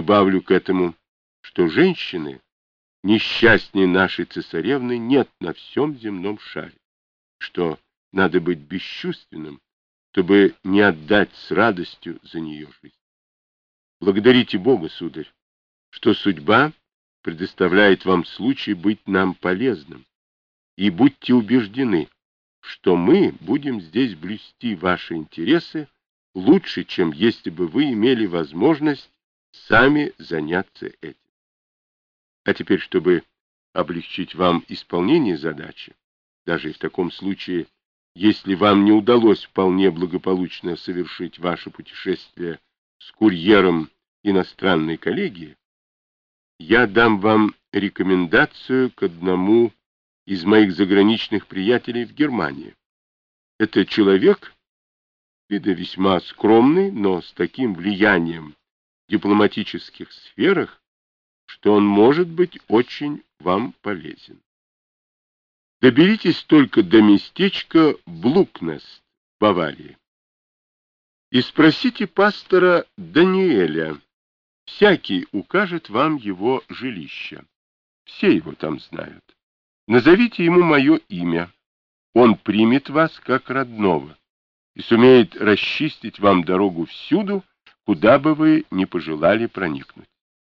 Прибавлю к этому, что женщины несчастнее нашей цесаревны нет на всем земном шаре, что надо быть бесчувственным, чтобы не отдать с радостью за нее жизнь. Благодарите Бога, сударь, что судьба предоставляет вам случай быть нам полезным, и будьте убеждены, что мы будем здесь блюсти ваши интересы лучше, чем если бы вы имели возможность сами заняться этим. А теперь, чтобы облегчить вам исполнение задачи, даже и в таком случае, если вам не удалось вполне благополучно совершить ваше путешествие с курьером иностранной коллегии, я дам вам рекомендацию к одному из моих заграничных приятелей в Германии. Это человек, вида весьма скромный, но с таким влиянием в дипломатических сферах, что он может быть очень вам полезен. Доберитесь только до местечка Блукнест, Баварии, и спросите пастора Даниэля. Всякий укажет вам его жилище. Все его там знают. Назовите ему мое имя. Он примет вас как родного и сумеет расчистить вам дорогу всюду, куда бы вы ни пожелали проникнуть.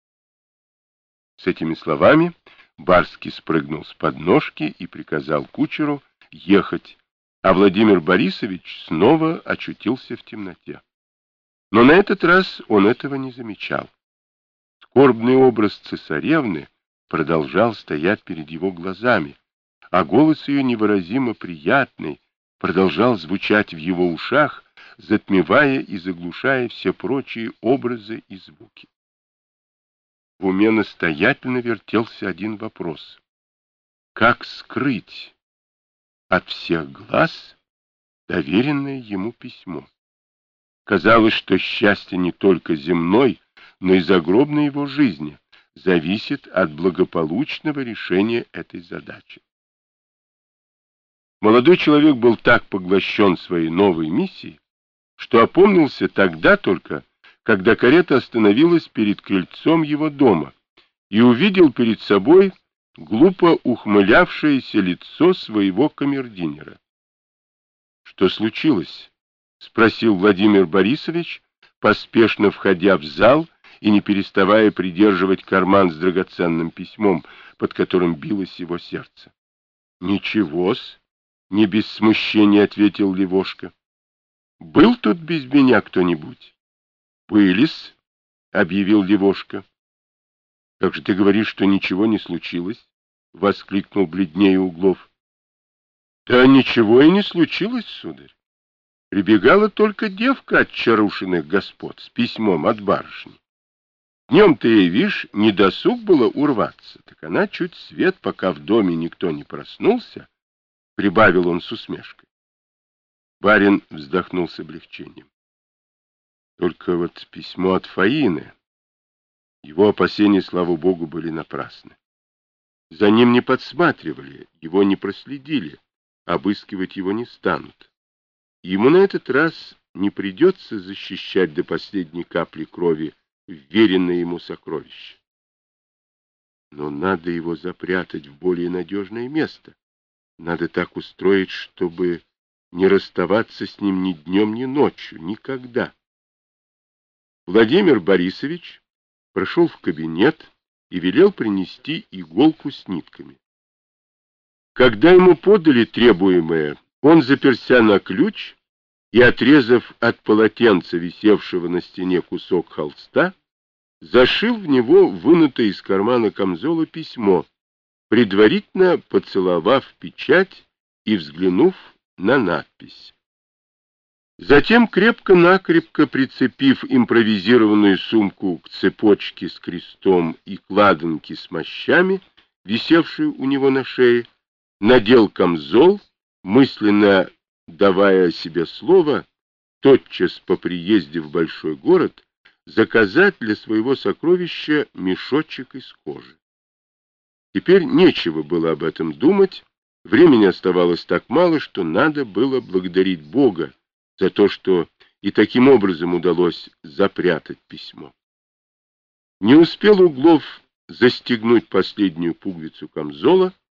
С этими словами Барский спрыгнул с подножки и приказал кучеру ехать, а Владимир Борисович снова очутился в темноте. Но на этот раз он этого не замечал. Скорбный образ цесаревны продолжал стоять перед его глазами, а голос ее невыразимо приятный продолжал звучать в его ушах, затмевая и заглушая все прочие образы и звуки. В уме настоятельно вертелся один вопрос: как скрыть от всех глаз доверенное ему письмо? Казалось, что счастье не только земной, но и загробной его жизни зависит от благополучного решения этой задачи. Молодой человек был так поглощен своей новой миссией, что опомнился тогда только, когда карета остановилась перед крыльцом его дома, и увидел перед собой глупо ухмылявшееся лицо своего камердинера. — Что случилось? — спросил Владимир Борисович, поспешно входя в зал и не переставая придерживать карман с драгоценным письмом, под которым билось его сердце. — Ничего-с, — не без смущения ответил Левошка. — Был тут без меня кто-нибудь? — Были-с, — объявил Левошка. — Как же ты говоришь, что ничего не случилось? — воскликнул бледнее Углов. — Да ничего и не случилось, сударь. Прибегала только девка от чарушиных господ с письмом от барышни. Днем-то ей, вишь, не досуг было урваться, так она чуть свет, пока в доме никто не проснулся, — прибавил он с усмешкой. Барин вздохнул с облегчением. Только вот письмо от Фаины. Его опасения, слава богу, были напрасны. За ним не подсматривали, его не проследили, обыскивать его не станут. Ему на этот раз не придется защищать до последней капли крови вверенное ему сокровище. Но надо его запрятать в более надежное место. Надо так устроить, чтобы не расставаться с ним ни днем, ни ночью, никогда. Владимир Борисович прошел в кабинет и велел принести иголку с нитками. Когда ему подали требуемое, он заперся на ключ и, отрезав от полотенца, висевшего на стене, кусок холста, зашил в него вынутое из кармана камзола письмо, предварительно поцеловав печать и взглянув на надпись. Затем, крепко-накрепко прицепив импровизированную сумку к цепочке с крестом и кладанке с мощами, висевшую у него на шее, надел камзол, мысленно давая себе слово тотчас по приезде в большой город заказать для своего сокровища мешочек из кожи. Теперь нечего было об этом думать, времени оставалось так мало, что надо было благодарить Бога за то, что и таким образом удалось запрятать письмо. Не успел Углов застегнуть последнюю пуговицу камзола,